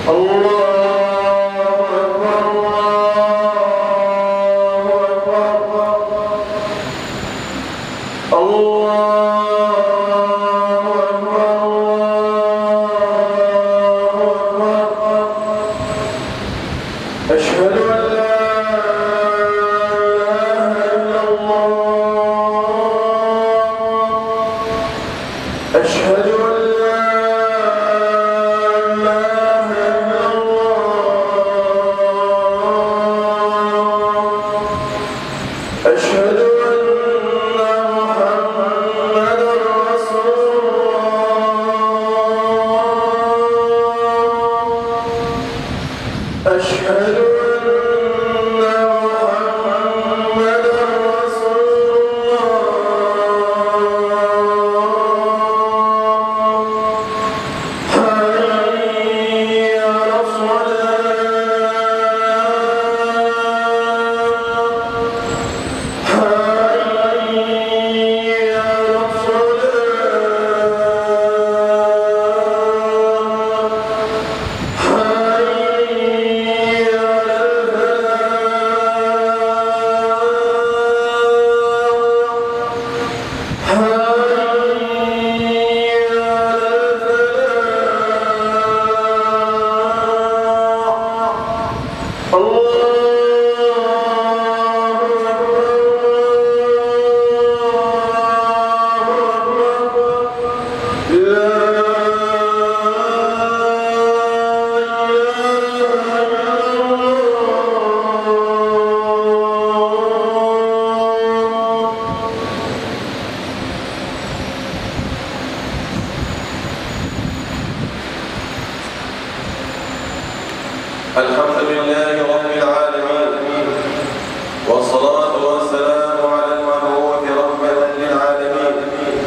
الحمد لله رب العالمين، والصلاة والسلام على المبعوث رحمة للعالمين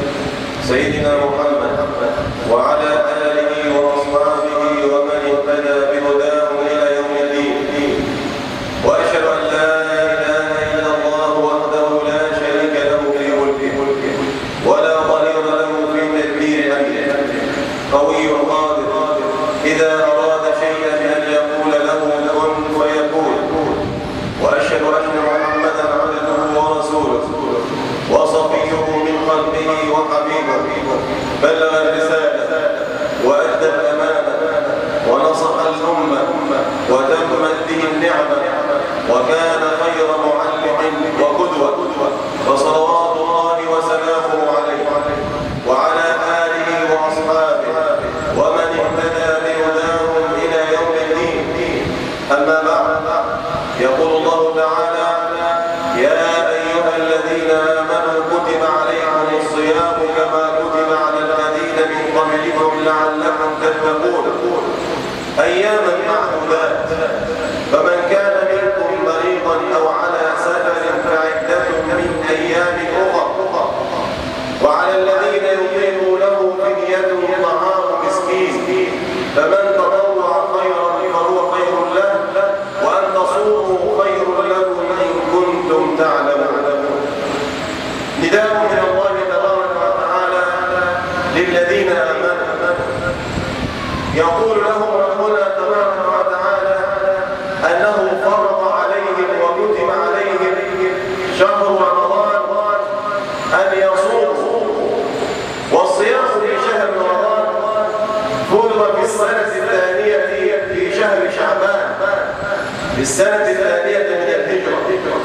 سيدنا محمد وعلى آله وأصحابه ومن اهتدى بهداه إلى يوم الدين. وأشهد أن لا إله إلا الله وحده لا شريك له في ملكه ولا ظهير له في تدبير أمره، قوي قادر إذا أراد شيئا أن يقول له كن فيكون. وأشهد أن محمدا عبده ورسوله وصفيه من قلبه وحبيبه، بلغ الرسالة وأدى الأمانة ونصح الأمة وتمت به النعمة، وكان خير معلم وقدوة، فصلوات الله وسلامه عليه وعلى آله وأصحابه ومن اهتدى بهداهم إلى يوم الدين. أما بعد، يقول الله تعالى: يا أيها الذين آمنوا كتب عليكم الصيام كما كتب على الذين من قبلكم لعلكم تتقون، أياما معدودات، فمن كان منكم مريضا أو على سفر فعدة من أيام أخر، وعلى الذين يطيقونه فدية طعام مسكين، فمن تطوع خيرا فهو خير له، وأن تصوموا خير لكم إن كنتم تعلمون. نداء من الله تبارك وتعالى للذين آمنوا، يقول لهم ربنا تبارك وتعالى أنه فرض عليهم وكتب عليهم شهر رمضان أن يصوموا، والصيام في شهر رمضان فرض في السنة الثانية في شهر شعبان، في السنة الثانية من الهجرة.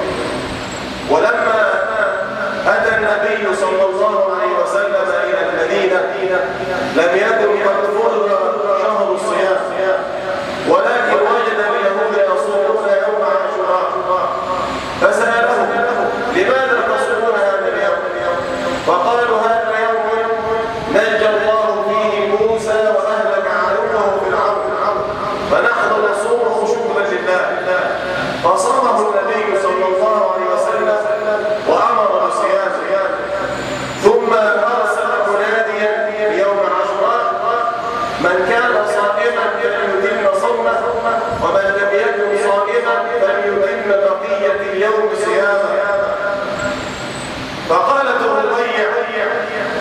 ولما أتى النبي صلى الله عليه وسلم إلى المدينة لم يكن قد فرض شهر الصيام، ولكن وجد اليهود يصومون يوم عاشوراء، فسألهم: لماذا تصومون هذا اليوم؟ فقالوا: هذا يوم نجى الله فيه موسى وأهلك عدوه فرعون، فنحن نصومه شكرا لله. فصامه النبي صلى الله عليه وسلم وأمر بصيامه، ثم أرسل مناديا يوم عاشوراء: من كان صائما فليتم صومه، ومن لم يكن صائما فليتم بقية اليوم صيامه. فقالت الربيع: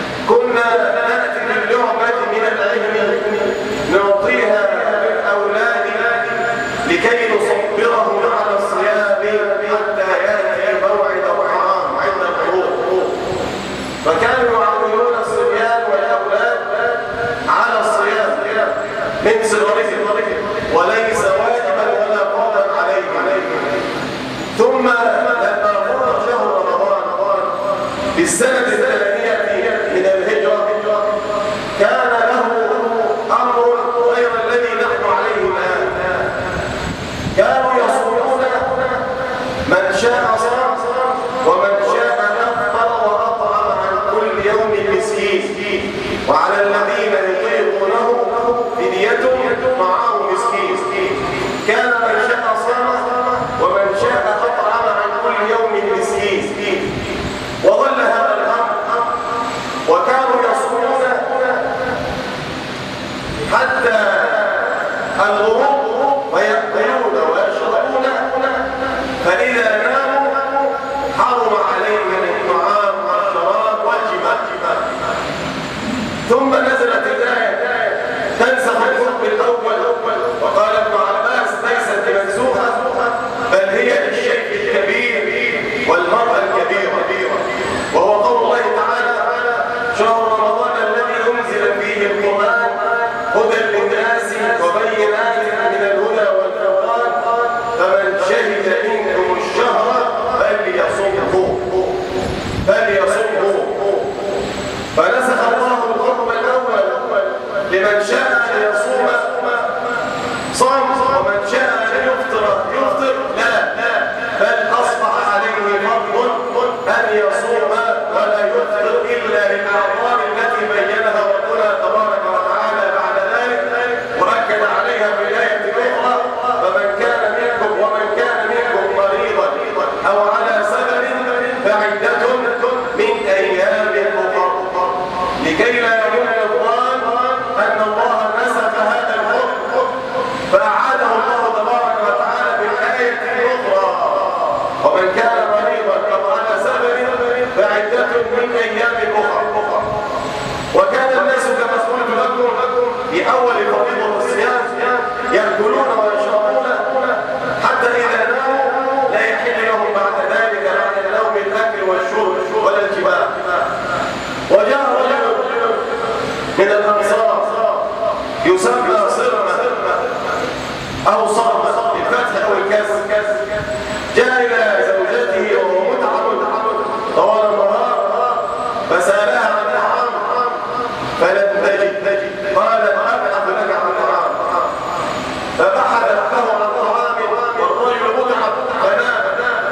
كنا نأتي باللعبة من العلم نعطيها للأولاد من صغرهم وليس واجبا ولا فرضا عليهم. ثم لما فرض شهر رمضان في السنة الثانية من الهجرة كان له أمر غير الذي نحن عليه الآن. كانوا يصومون من شاء صام ومن شاء أفطر وأطعم عن كل يوم مسكين، وعلى الذين يطيقونه فدية طعام مسكين. كان من شاء صام ومن شاء أطعم عن كل يوم مسكين. وظل هذا الأمر وكانوا يصومون حتى الغروب ويأكلون ويشربون، فإذا ناموا حرم عليهم الطعام والشراب والجماع. ثم نزلت الآية تنسخ الحكم الأول، وقال ابن عباس ليست بمنسوخة بل هي للشيخ الكبير والمرأة الكبيرة، وهو قول الله تعالى: شهر رمضان الذي أنزل فيه القرآن هدى للناس وبينات من الهدى والفرقان فمن شهد منكم الشهر فليصمه. فنسخ الله الحكم الأول لمن شاء أن يصوم صام ومن شاء أن يفطر لا، بل أصبح عليه فرض أن يصوم ولا يفطر إلا للأعذار التي بينها ربنا تبارك وتعالى بعد ذلك، وأكد عليها في الآية الأخرى: فمن كان منكم مريضا أو على سفر فعدة من أيام أخرى، لكي لا يظن الظان أن الله نسخ هذا الحكم فأعاده الله تبارك وتعالى في الآية الأخرى: ومن كان مريضا أو على سفر فعدة من أيام أخرى. وكان الناس كما قلت لكم في أول فريضة الصيام يأكلون ويشربون حتى إذا ناموا لا يحل لهم بعد ذلك بعد النوم الأكل والشرب ولا الجماع. وجاء رجل من الأنصار يسمى صرمة أو صرمة بالفتح أو الكسر، جاء إلى زوجته وهو متعب طوال النهار فسألها عن طعام فلم تجد، قالت: أبحث لك عن طعام. فبحثت له عن طعام والرجل متعب فنام.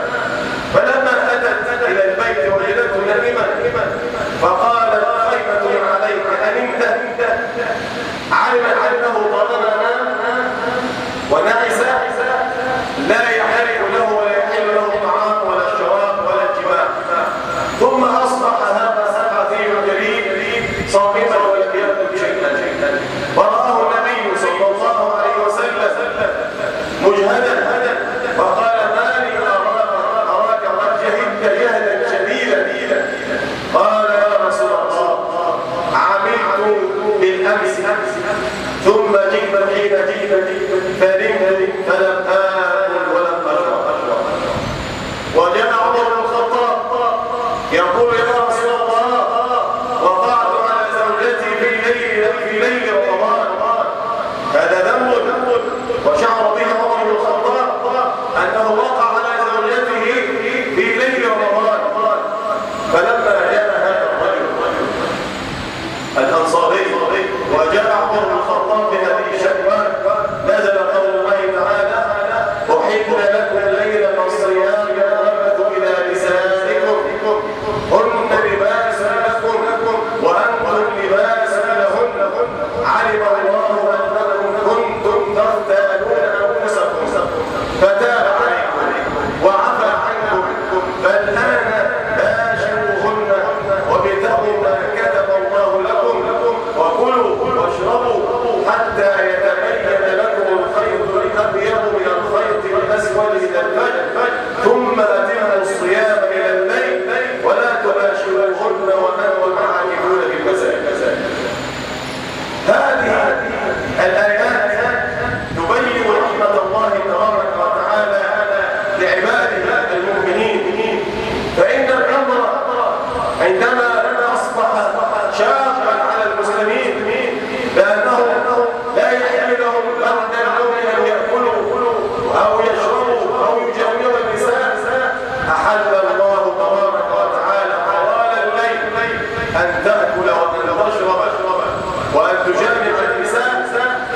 فلما أتت إلى البيت وجدته نائما فقالت: خيبة عليك أنمت؟ علمت أنه طالما نام ونعس لا يحل له ولا يحل له الطعام ولا الشراب ولا الجماع. ثم أصبح هذا سبعة جليل صامتا ولم يأكل شيئا، فرآه النبي صلى الله عليه وسلم مجهدا فقال: ما لي أراك قد جهدت جهدا شديدا؟ قال: يا رسول الله، عملت بالأمس ثم جئت حين فنمت فلم آكل ولم أشرب. وجاء عمر بن الخطاب يقول: يا رسول الله، وقعت على زوجتي في ليل رمضان. هذا ذنب، وشعر به عمر بن الخطاب أنه وقع على زوجته في ليل رمضان. فلما جاء هذا الرجل الأنصاري وجاء عمر بن الخطاب بهذه الشكوى نزل قول الله تعالى: أحل لكم الليل والصيام والرفث إلى نسائكم هن لباس لكم وأنتم لباس لهن، علم الله أنكم كنتم تختانون أنفسكم فتاب عليكم وعفى عنكم، فالآن باشروهن وابتغوا ما كتب الله لكم وكلوا واشربوا حتى يتبين لكم الخيط الأبيض من الخيط الأسود من الفجر، ثم أتموا الصيام إلى الليل ولا تباشروهن وأنتم عاكفون في المساجد. هذه الآيات تبين رحمة الله تبارك وتعالى لعباده المؤمنين. فإن الأمر عندما أصبح شاقا على المسلمين بأنه لا يحل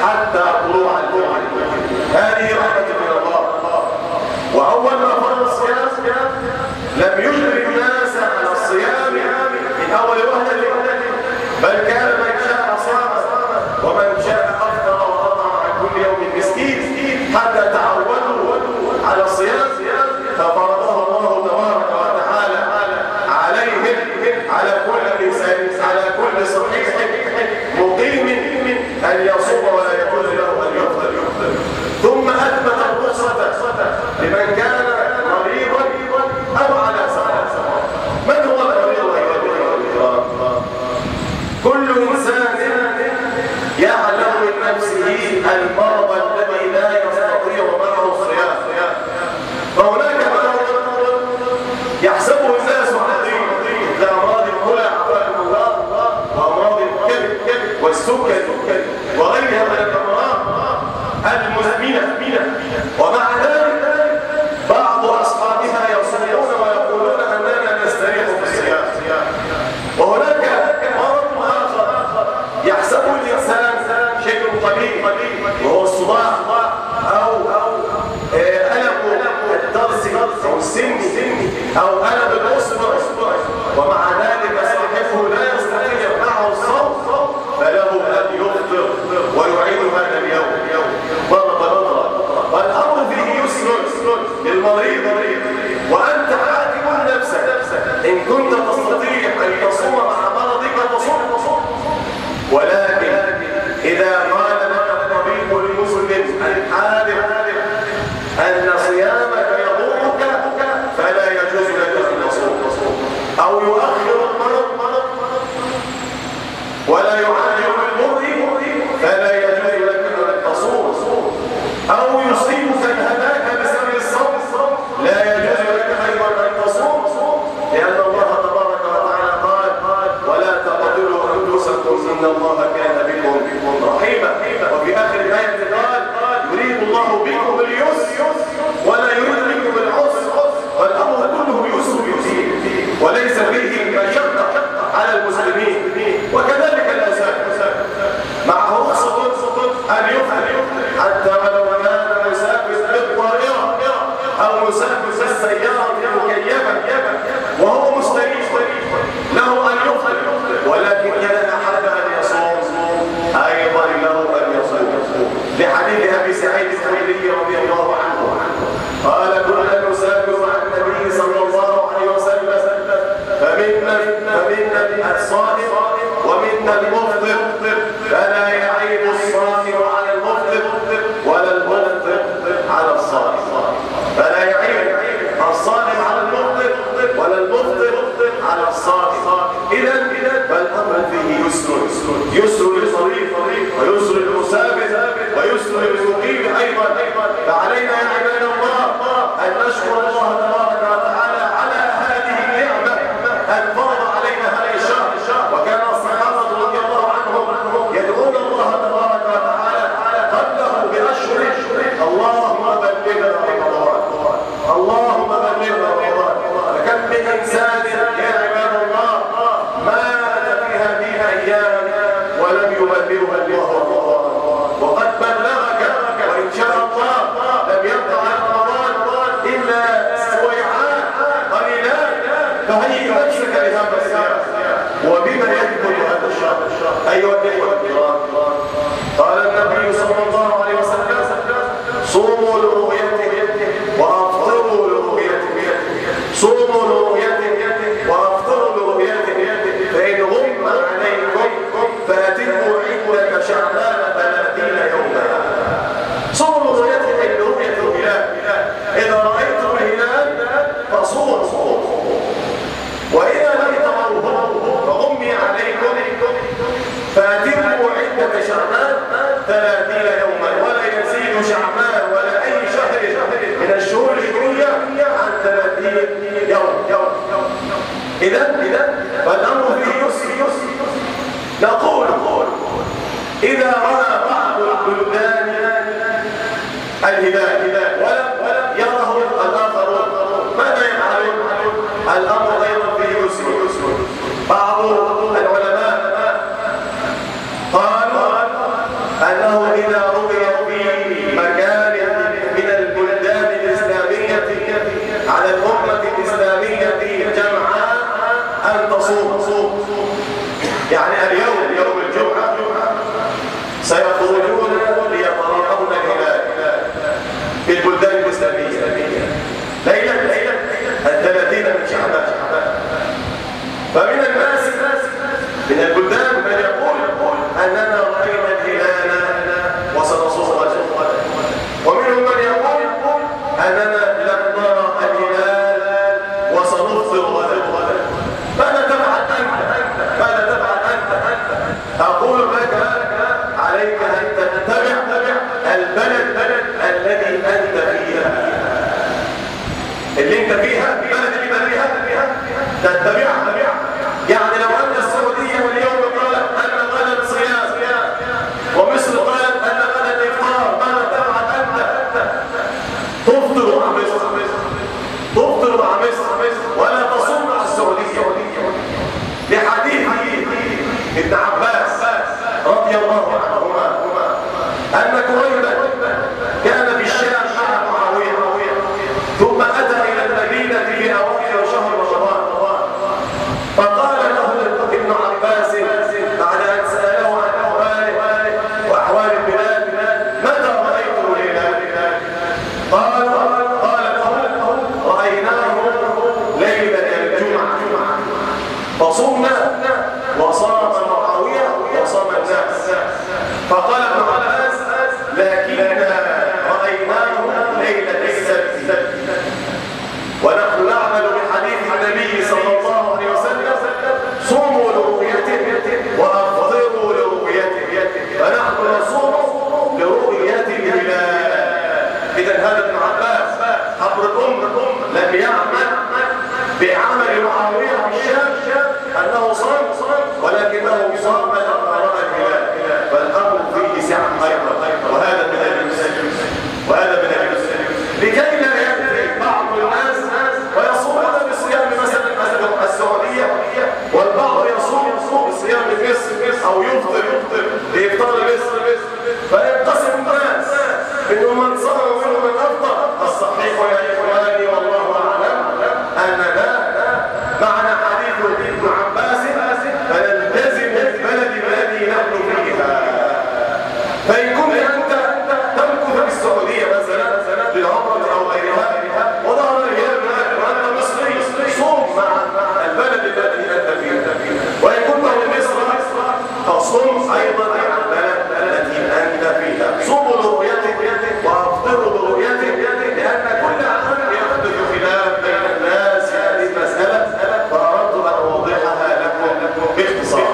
حتى طلوع الفجر. هذه رحمة من الله. وأول ما فرض الصيام لم يجبر الناس على الصيام من أول وهلة، بل كان من شاء صام ومن شاء أفطر وأطعم عن كل يوم مسكين حتى تعودوا على الصيام، ففرضه الله تبارك وتعالى عليهم على كل إنسان على كل صحيح مقيم أن يصوم ولا يجوز له أن يفطر. ثم أثبت الرخصة لمن كان مريضا أو على سفر. من هو المريض أيها الكرام؟ كل إنسان يعلم من نفسه المرض الذي لا يستطيع معه الصيام. فهناك مرض يحسبه الناس عظيم كأمراض الكلى عافاكم الله، وأمراض الكبد والسكر وغيرها من الأمراض المزمنة، ومع ذلك بعض أصحابها يصومون ويقولون أننا نستريح في الصيام. وهناك مرض آخر يحسبه الإنسان شيء قليل وهو الصداع أو ألم الضرس أو السن أو ألم الأصبع، ومع ذلك صاحبه لا يستطيع معه الصوم، فله أن يفطر ويعيد هذا اليوم مرة. والأمر فيه يسر للمريض، وأنت حاكم نفسك إن كنت تستطيع أن تصوم مع مرضك تصوم، ولكن إذا قال لك الطبيب المسلم الحاذر أن صيامك يضرك فلا يجوز لك أن تصوم، أو يؤخر المرض ولا يعالج بالمرض فلا يجوز لك أن تصوم، أو يصيبك الهلاك بسبب الصوم لا يجوز لك أيضا أن تصوم، لأن الله تبارك وتعالى قال ولا تقتلوا أنفسكم إن الله كان بكم رحيما. وفي آخر الآية قال يريد الله بكم اليسر ولا يريد بكم العسر، والأمر كله يسر وليس فيه مشقة على المسلمين. وكذلك الأساس معه رخصة أن يفعل حتى ولو كان مسافر بالطائرة أو مسافر بالسيارة المكيفة وهو مستريح له أن يفعل، ولكن إذا أحب أن يصوم أيضا له أن يصوم، لحديث أبي سعيد الخدري رضي الله عنه قال كنا نسافر مع النبي صلى الله عليه وسلم فمنا الصائم ومنا المفطر، فلا يعيب الصائم على المفطر ولا المفطر على الصائم، فلا يعيب الصائم على المفطر ولا المفطر على الصائم. إذن فالأمر فيه يسر للصريف ويسر للمسافر ويسر للمقيم أيضا. فعلينا يا عباد الله أن نشكر الله تبارك وتعالى على هذه النعمة أن فرض علينا هذا الشهر. وكان الصحابة رضي الله عنهم يدعون الله تبارك وتعالى قبله بأشهر اللهم بلغنا رمضان، اللهم بلغنا رمضان. فكم من إنسان يا عباد الله مات في هذه الأيام ولم يبلغه الله رمضان، وقد بلغك وإن شاء الله لم يبقى على رمضان إلا سويعات قليلات. فهيئ نفسك لهذا الصيام وبما يدخل هذا الشهر. أيها الإخوة الكرام، قال النبي صلى الله عليه وسلم صوموا لرؤيته وأفطروا لرؤيته، صوموا لرؤيته وأفطروا لرؤيته، فإن غم عليكم فأتموا عدة شعبان 30 يوما. صوموا لرؤيته أي لرؤية الهلال، إذا رأيتم الهلال فصوموا، وإذا لم تروه فغمي عليكم فأتموا عدة شعبان 30 يوما، ولا يزيد شعبان ولا أي شهر من الشهور الهجرية عن 30 يوم. إذن فالأمر فيه يسر. نقول إذا رأى بعض البلدان الهلال ولم يره الآخرون ماذا يفعلون؟ الأمر أيضا فيه يسر. بعض العلماء قالوا أنه إذا رؤي في مكان من البلدان الإسلامية على الأمة الإسلامية جمعاء أن تصوم. يعني اليوم يوم الجمعة سيخرجون ليتراءون الهلال في البلدان الإسلامية ليلة 30 من شعبان. فمن الناس من البلدان من يقول أننا رأينا الهلال وسنصوم غدا، ومنهم من يقول أننا لم نرى الهلال وسنفطر غدا. ماذا تفعل أنت؟ أقول لك عليك أن تتبع البلد الذي أنت فيها، اللي أنت فيها، البلد اللي فيها تتبعها. يعني لو أن السعودية واليوم قالت أن غدا صيام ومصر قالت أن غدا إفطار، ماذا تفعل أنت؟ تفطر مع مصر ولا تصوم مع السعودية. لحديث ابن عباس رضي الله عنهما أن كريبا كان في الشام مع معاوية، ثم أتى إلى المدينة في أواخر شهر رمضان، فقال له ابن عباس بعد أن سأله عن أحواله وأحوال البلاد: متى رأيتم الهلال؟ قال له: رأيناه ليلة الجمعة، فصمنا وصام معاوية وصام الناس. فقال ابن عباس: لكننا رأيناه ليلة السبت. ونحن نعمل بحديث النبي صلى الله عليه وسلم: صوموا لرؤيته وأفطروا لرؤيته، فنحن نصوم لرؤية الهلال. إذا هذا ابن عباس حبر الأم لم يعمل بعمل معاوية في الشام أنه صام، ولكنه صام لما رأى الهلال، فالأمر فيه سعة أيضا. وهذا من المسلم لكي لا يأتي بعض الناس ويصومون بصيام مثلا السعودية، والبعض يصوم بصيام مصر أو يفطر بإفطار مصر، فينقسم الناس منهم من صام ومنهم من أفطر. الصحيح يا إخواني والله أعلم أننا معنا حديث ابن عباس فنلتزم البلد الذي نحن فيها. فإن كنت أنت تمكث في السعودية مثلا للعمرة أو غيرها وظهر الهلال وأنت مصري، صوم مع البلد التي أنت فيها. وإن كنت في مصر فصوم أيضا مع البلد التي أنت فيها. صوموا لرؤيته وأفطروا لرؤيته، لأن كل عام يحدث خلاف بين الناس في هذه المسألة، فأردت أن أوضحها لكم باختصار.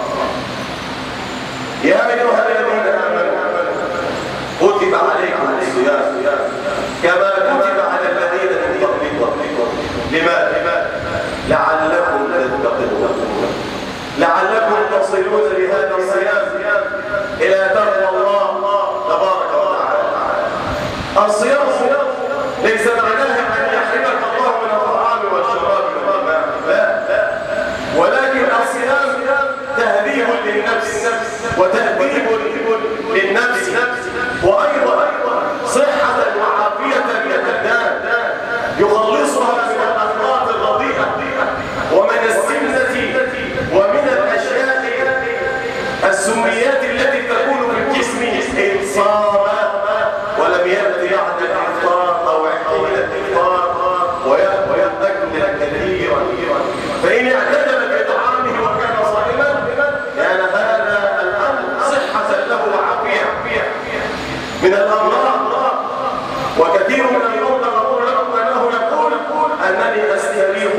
يا أيها الذين آمنوا كتب عليكم الصيام كما كتب على الذين من قبلكم. لماذا؟ لعلكم تتقون، لعلكم تصلون بهذا الصيام إلى تقوى الله تبارك وتعالى. الصيام ليس معناه أن يحرمك الله من الطعام والشراب والماء، لا، ولكن الصيام تهذيب للنفس وتهذيب للنفس، وأيضا صحة وعافية للأبدان، يخلصها من الأخلاق الرديئة ومن السمنة ومن الأشياء السميات التي تكون في الجسم إن صام ولم يأتي بعد الإفطار أو حين الإفطار ويأكل كثيرا، فإن اعتدل بطعامه وكان صائما كان هذا الأمر صحة له وعافية من الأمراض. وكثير من المرضى أنه يقول أنني أستريح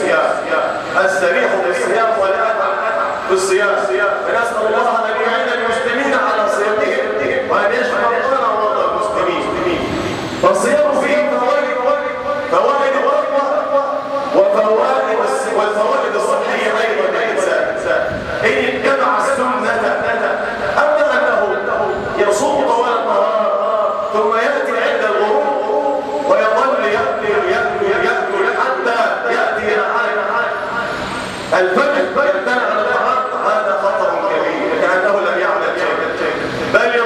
بالصيام ولا أتعب بالصيام. فنسأل الله أن يعين المسلمين على صيامهم وأن يشفى مرضانا ومرضى المسلمين. فالصيام فيه فوائد والفوائد الصحية أيضا للإنسان إن اتبع السنة. أما أنه يصوم طوال النهار ثم يأتي عند الغروب ويظل يأكل حتى يأتي الفجر يمتنع عن الطعام، هذا خطر كبير كأنه لم يعمل شيئا، بل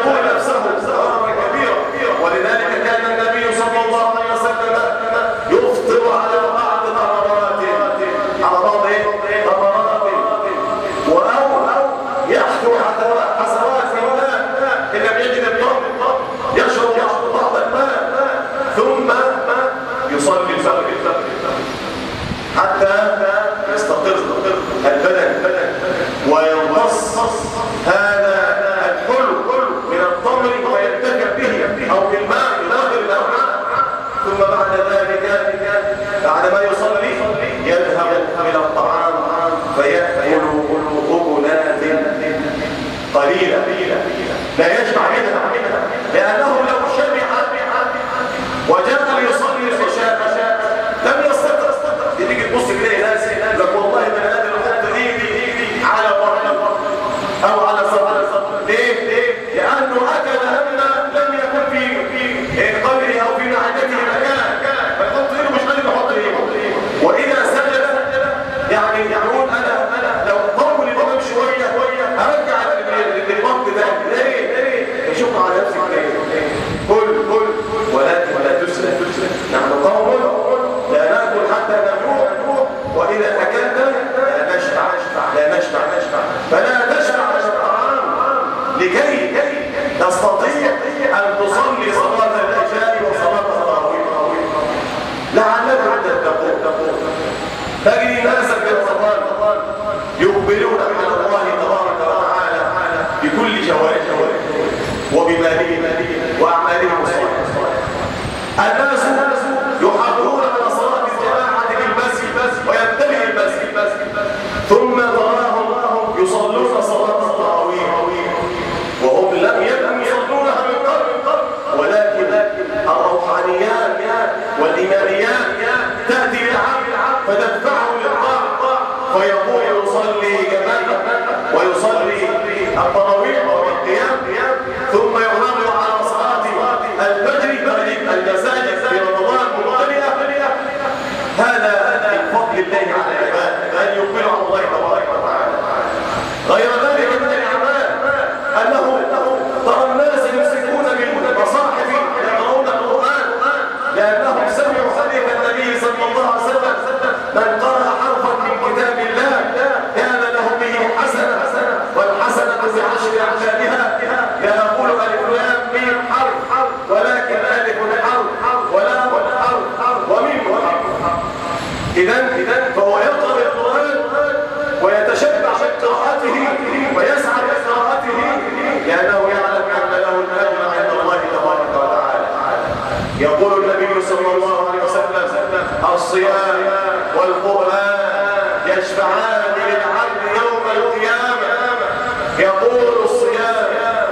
الناس يحاولون على صلاة الجماعة بالمسجد وينتهي المسجد ثم تراهم يصلون صلاة التراويح وهم لم يكن يصلونها من قبل ولكن الروحانيات والإيمانيات تأتي للعبد فتدفعه للطاعة فيقول يصلي جماعة ويصلي التراويح والقيام ثم يحافظ على صلاة الفجر المساجد في رمضان ممتلئة. هذا من فضل الله على العباد أن يقبلوا على الله تبارك وتعالى. غير ذلك من الأعمال أنه ترى الناس يمسكون بالمصاحف يقرؤون القرآن لأنهم سمعوا حديث النبي صلى الله عليه وسلم من قرأ حرفا من كتاب الله كان له به حسنة والحسنة بعشر أمثالها. لا أقول ألف لام ميم حرف ولكن ألف حرف ولام حرف وميم حرف. إذن فهو يقرأ القرآن ويتشبع بقراءته ويسعى بقراءته لأنه يعلم أن له الأجر عند الله تبارك وتعالى. يقول النبي صلى الله عليه وسلم الصيام والقرآن يشفعان للعبد يوم القيامة. يقول الصيام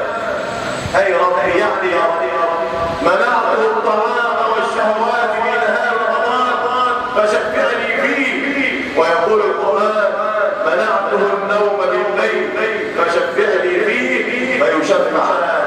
أي ربي يعني منعته الطعام والشهوات في نهار رمضان فشفعني فيه. ويقول القرآن منعته النوم بالليل فشفعني فيه فيشفع.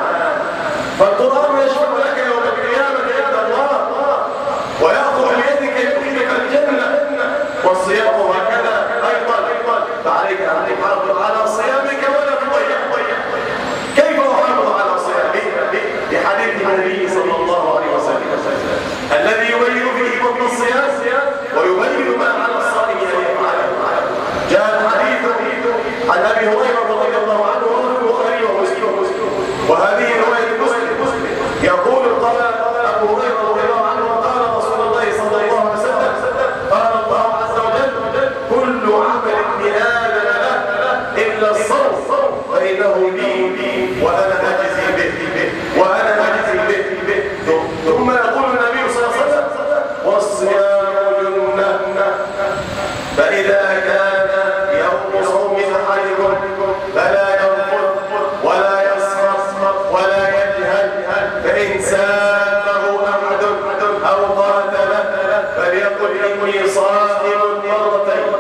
فالقرآن يشفع لك يوم القيامة عند الله ويأخذ بيدك يدخلك الجنة. والصيام هكذا أيضا فعليك أن تحافظ على صيامك ولا تضيع. كيف أحافظ على صيامي؟ بحديث النبي صلى الله عليه وسلم الذي يبين فيه فضل الصيام ويبين ما على الصائم أن يفعله. جاء الحديث عن أبي هريرة رضي الله عنه رواه البخاري ومسلم وهذه رواية مسلم. يقول قال أبو هريرة رضي الله عنه قال رسول الله صلى الله عليه وسلم قال الله عز وجل كل عمل ابن آدم له إلا الصوم فإنه لي وأنا أجزي به ثم يقول النبي صلى الله عليه وسلم والصيام جنة فإذا كان يوم صوم أحدكم فلا يرفث ولا يسخط ولا يجهل فإن سابه أحد أو قاتله فليقل إني صائم مرتين.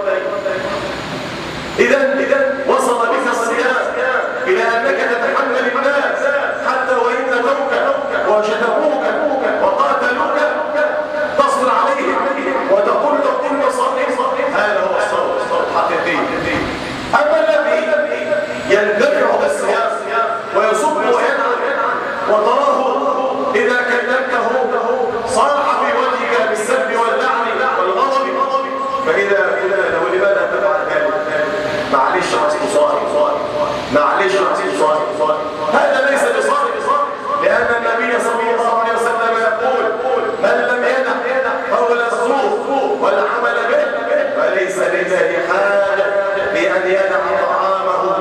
إذن وصل بك الصيام إلى أنك تتحمل الناس حتى وإن توك وشتموك وقاتلوك تصبر عليهم وتقول لهم صائم. هذا هو الصوم الحقيقي. أما الذي يندفع بالصيام ويصب وينعم وتراه إذا كلمته صاح في وجهك بالسب واللعن والغضب فإذا لو لماذا تفعل ذلك؟ معلش صائم هذا ليس بصائم لأن النبي صلى الله عليه وسلم يقول من لم يدع قول الزور والعمل به فليس لله حاجة بأن يدع طعامه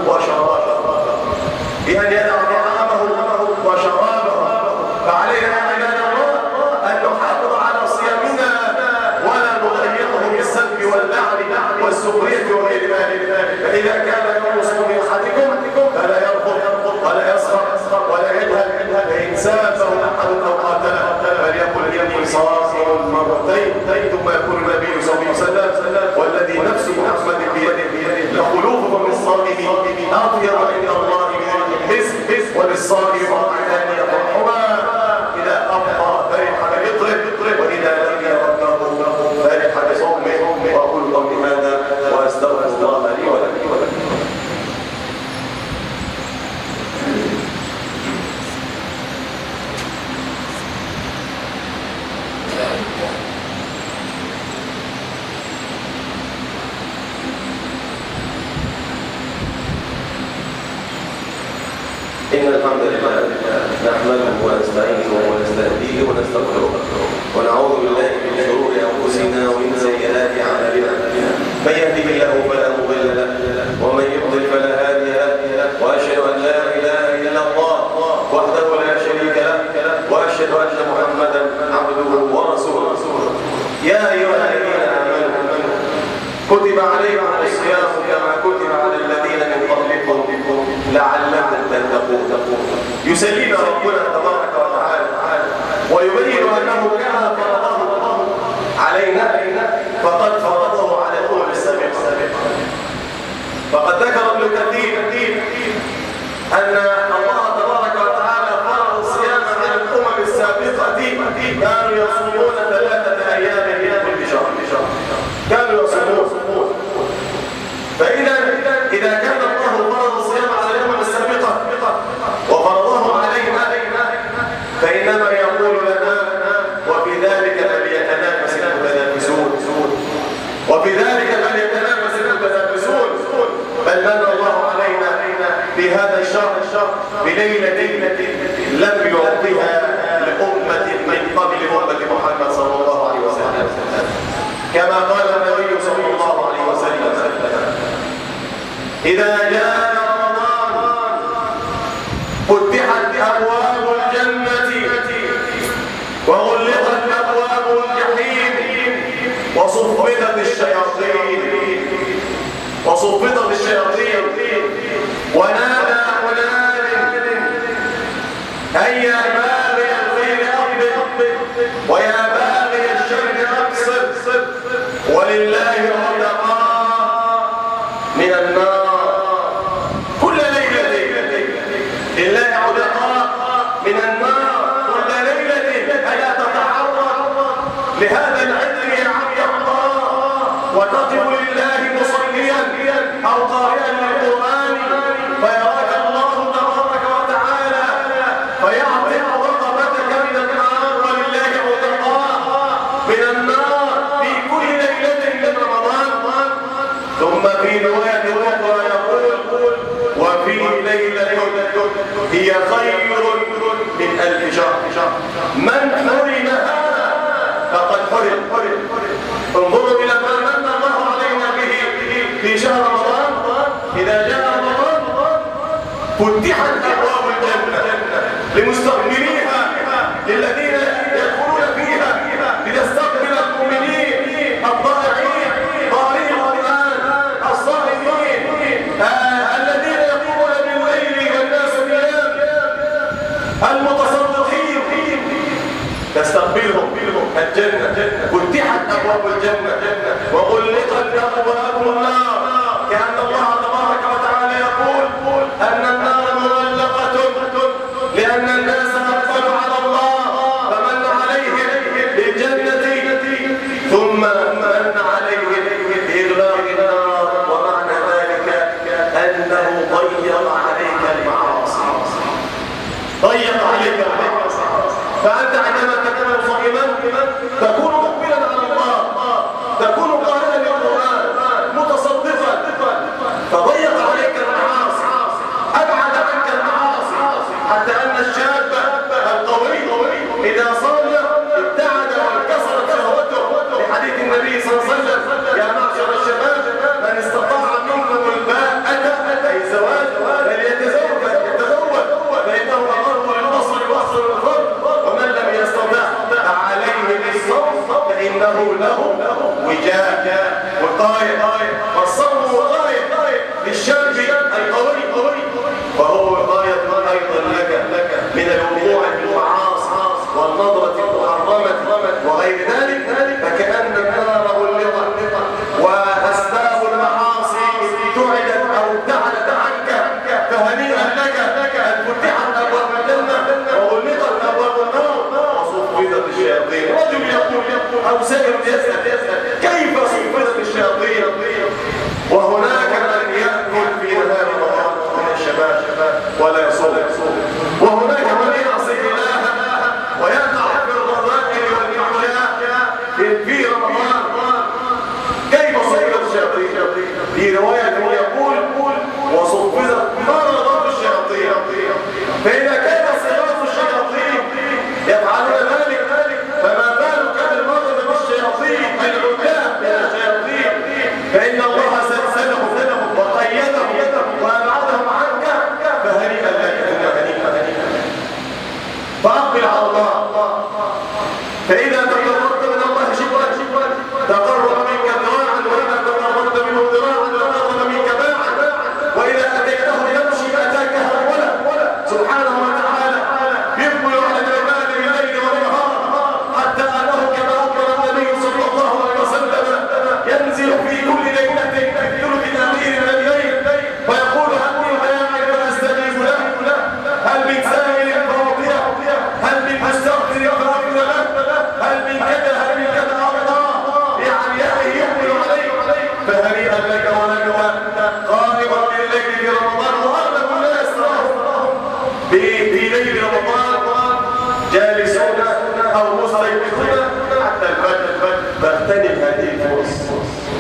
وشرابه فعلينا عباد الله أن نحافظ على صيامنا ولا نضيعه بالسب واللعن والسخرية وغير ذلك. فإذا كان يوم صوم أحدكم فلا يرفض ولا يسخط ولا يجهل فإن سابه أحد أو قاتله فليقل إني صائم مرتين. ثم يقول النبي صلى الله عليه وسلم والذي نفس محمد بيده لخلوفكم للصائم أطيب عند الله من الحزب وللصائم ركعتان يطرحهما إذا أبقى فرح بفطره وإذا لقي ربه فرح بصومه. وأقول قولي هذا وأستغفر الله لي ولكم. إن الحمد لله الصيام كما كتب على الذين من قبلكم لعلكم تتقون. يسلينا ربنا تبارك وتعالى ويبين أنه كما فرضه علينا فقد فرضه على الأمم السابقة. فقد ذكر ابن كثير أن الله تبارك وتعالى فرض الصيام على الأمم السابقة كانوا يصومون 3 أيام من كل شهر، كانوا يصومون. فإذا كان الله فرض الصيام على الأمم السابقة وفرضه علينا فإنما يقول لنا وفي ذلك فليتنافس المتنافسون، وفي ذلك فليتنافس المتنافسون. بل من الله علينا بهذا الشهر بليلة لم يعطها لأمة من قبل أمة محمد صلى الله عليه وسلم، كما قال النبي صلى الله عليه وسلم: إذا جاء رمضان فتحت أبواب الجنة وغلقت أبواب الجحيم وصفدت الشياطين ونادى مناد: هيا باغي الخير أقبل ويا باغي الشر أقصر، ولله عتقاء من النار. كل ليلة لله عتقاء من النار، كل ليلة. ألا تتعرض لهذا العلم يا عبد الله وتقف لله مصليا أو قارئا للقرآن فيراك الله تبارك وتعالى فيعتق رقبتك من النار، ولله عتقاء من النار في كل ليلة من رمضان. ثم في رواية أخرى يقول: وفي ليلة هي خير من 1000 شهر. من حرمها فقد حرم. انظروا إلى ما من الله علينا به في شهر رمضان. إذا جاء رمضان فتحت أبواب الجنة لمستقبليها، للذين يدخلون فيها لتستقبل المؤمنين الضائعين قارئي القرآن الصائمين الذين يقومون بالليل والناس نيام المتصدقين، تستقبلهم الجنة. فتحت أبواب الجنة وغلقت أبواب النار، كأن الله تبارك وتعالى يقول أن النار مغلقة لأن الناس أقبلوا على الله فمن عليهم بالجنة ثم من عليهم بإغلاق النار. ومعنى ذلك أنه ضيق عليك المعاصي، فأنت عندما تكون صائما تكون مقبلا على الله، تكون قارئا للقرآن متصدقا، فضيق عليك المعاصي، أبعد عنك المعاصي، حتى أن الشاب القوي إذا صلى ابتعد وانكسرت شهوته، لحديث النبي صلى الله عليه وسلم: يا معشر الشباب من استطاع منكم الباءة أي الزواج فليتزوج فإنه أقر للبصر وأحسن للفرج، ومن لم يستطع فعليه بالصوم فإنه له وقاية. والصوم وقاية للشاب القوي، وهو وقاية أيضا لك من الوقوع في المعاصي والنظرة المحرمة وغير ذلك. فكأن النار غلقت وأسباب المعاصي ابتعدت أو ابتعدت عنك، فهنيئا لك أن فتحت أبواب الجنة وغلقت أبواب النار وصفدت الشياطين. رجل يقول أو سائل يسأل كيف صفدت الشياطين وهناك من يأكل في نهار رمضان من الشباب ولا يصوم، وهناك من يعصي الله ويقع في الرذائل والفحشاء في رمضان. كيف صفدت الشياطين؟ في رواية يقول وصفدت مرض الشياطين. فإذا كان صفات الشياطين يفعلون ذلك فما بالك بالمرض بالشياطين العتاب من الشياطين؟ فإن الله سلسلهم وقيدهم وأبعدهم عنك، فهنيئا لك فأقبل على الله. فإذا تقربت من الله شبرا تقرب منك ذراعا، وإذا تقربت منه ذراعا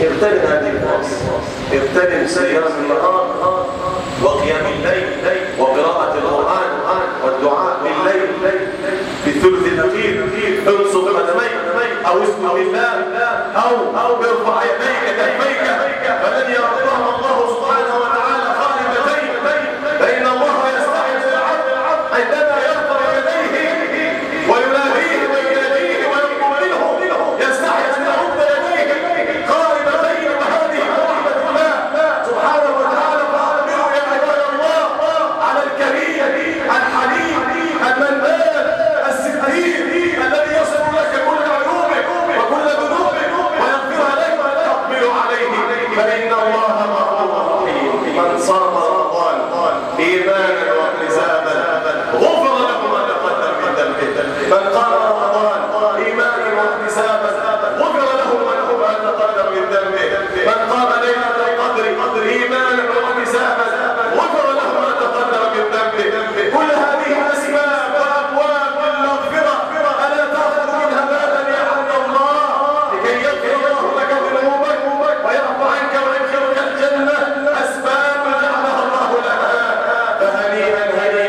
اغتنم هذه الفرص، اغتنم صيام النهار وقيام الليل وقراءة القرآن والدعاء بالليل بالثلث الأخير. انصب قدميك أو اسجد لله أو ارفع يديك كفيك، فلن يرضاها الله سبحانه وتعالى خائبتين، فإن الله يستحي من العبد عندما يرفع يديه ويناديه ويطلب منه، يستحي أن يرد يديه خائبتين، وهذه رحمة الله سبحانه وتعالى. فأعبروا يا عباد الله على الكريم الحليم المنان الستير الذي يصل لك كل عيوبك وكل ذنوبك ويغفرها لك، فاقبلوا عليه فإن الله غفور رحيم. من صام رمضان إيمانا واحتسابا غفر له ما تقدم من ذنبه. من قام رمضان إيمانا واحتسابا غفر له ما تقدم من ذنبه. من قام ليلة القدر إيمانا واحتسابا غفر له ما تقدم من ذنبه. كل هذه الأسباب وأبواب المغفرة ألا تأخذ منها بالا يا عبد الله لكي يغفر الله لك ذنوبك ويعفو عنك ويدخلك الجنة. أسباب جعلها الله لنا. فهنيئا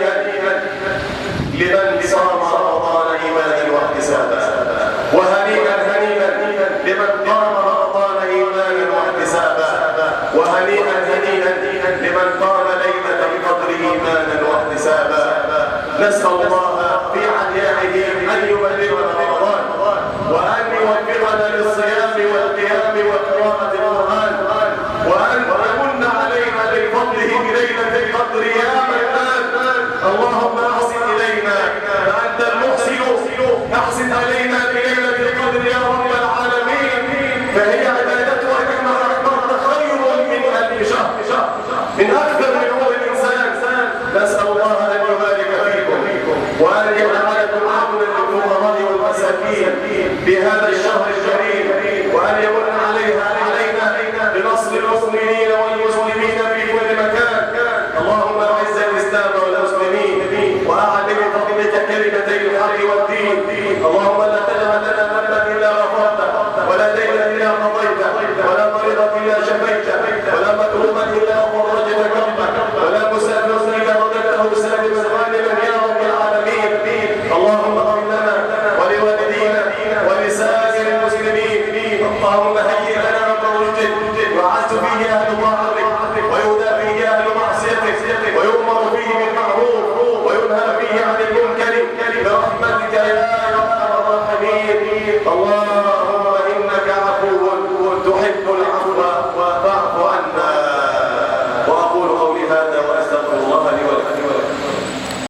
لمن صام رمضان إيمانا واحتسابا، وهنيئا لمن قام رمضان إيمانا واحتسابا، وهنيئا لمن قام ليلة القدر إيمانا واحتسابا. نسأل الله في عديائه أن يبلغنا رمضان وأن يوفقنا للصيام والقيام وقراءة القرآن، وأن يمن علينا بفضله بليلة القدر يا منان. اللهم أحسن إلينا فأنت المحسن، أحسن علينا بليلة القدر يا رب العالمين، فهي عبادتها كما أخبرت خير من 1000 شهر، من أكثر من عمر الإنسان. نسأل الله أن يبارك فيكم وأن يجعلكم عونا للفقراء والمساكين بهذا الشهر الكريم، وأن يمن علينا بنصر المؤمنين والمسلمين في كل مكان. اللهم أعز الإسلام والمسلمين وأعلم بفضلك كلمتي الحق والدين. اللهم لا تدع لنا ذنبا إلا غفرته، ولا دينا إلا قضيته، ولا مريضا إلا شفيته، ولا مكروبا إلا فرجت كربه، ولا مسافرا إلا رددته سالما غانما يا رب العالمين. اللهم اغفر لنا ولوالدينا ولسائر المسلمين. اللهم هيئ لنا امر رشد يعز فيه اهل طاعتك ويهدى فيه اهل معصيتك ويؤمر فيه بالمعروف وينهى فيه عن المنكر برحمتك يا ارحم الراحمين.